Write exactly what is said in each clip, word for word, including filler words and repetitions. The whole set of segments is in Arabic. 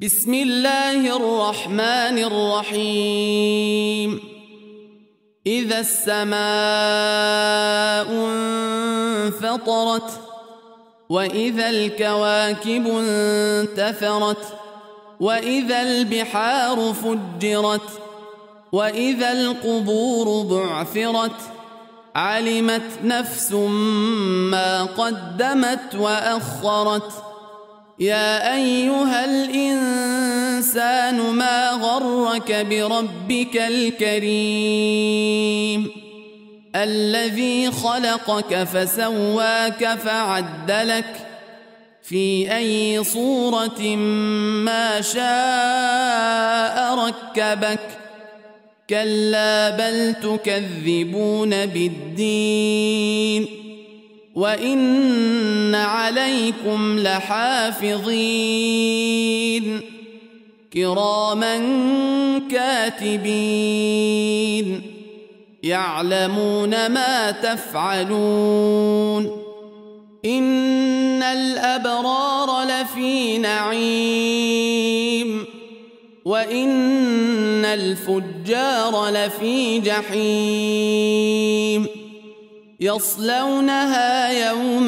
بسم الله الرحمن الرحيم. إذا السماء انفطرت وإذا الكواكب انتثرت وإذا البحار فجرت وإذا القبور بعثرت علمت نفس ما قدمت وأخرت. يا أيها الإنسان ما غرك بربك الكريم الذي خلقك فسواك فعدلك في أي صورة ما شاء ركبك. كلا بل تكذبون بالدين وإن عليكم لحافظين كراما كاتبين يعلمون ما تفعلون. إن الأبرار لفي نعيم وإن الفجار لفي جحيم يصلونها يوم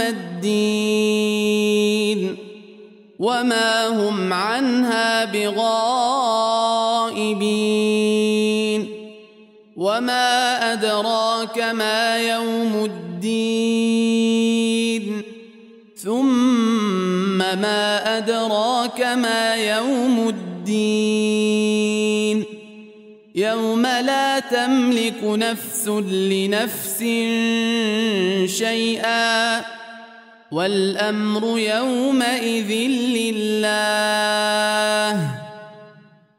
الدين وما هم عنها بغائبين. وما أدراك ما يوم الدين ثم ما أدراك ما يوم الدين يوم لا تملك نفس لنفس شيئا والأمر يومئذ لله.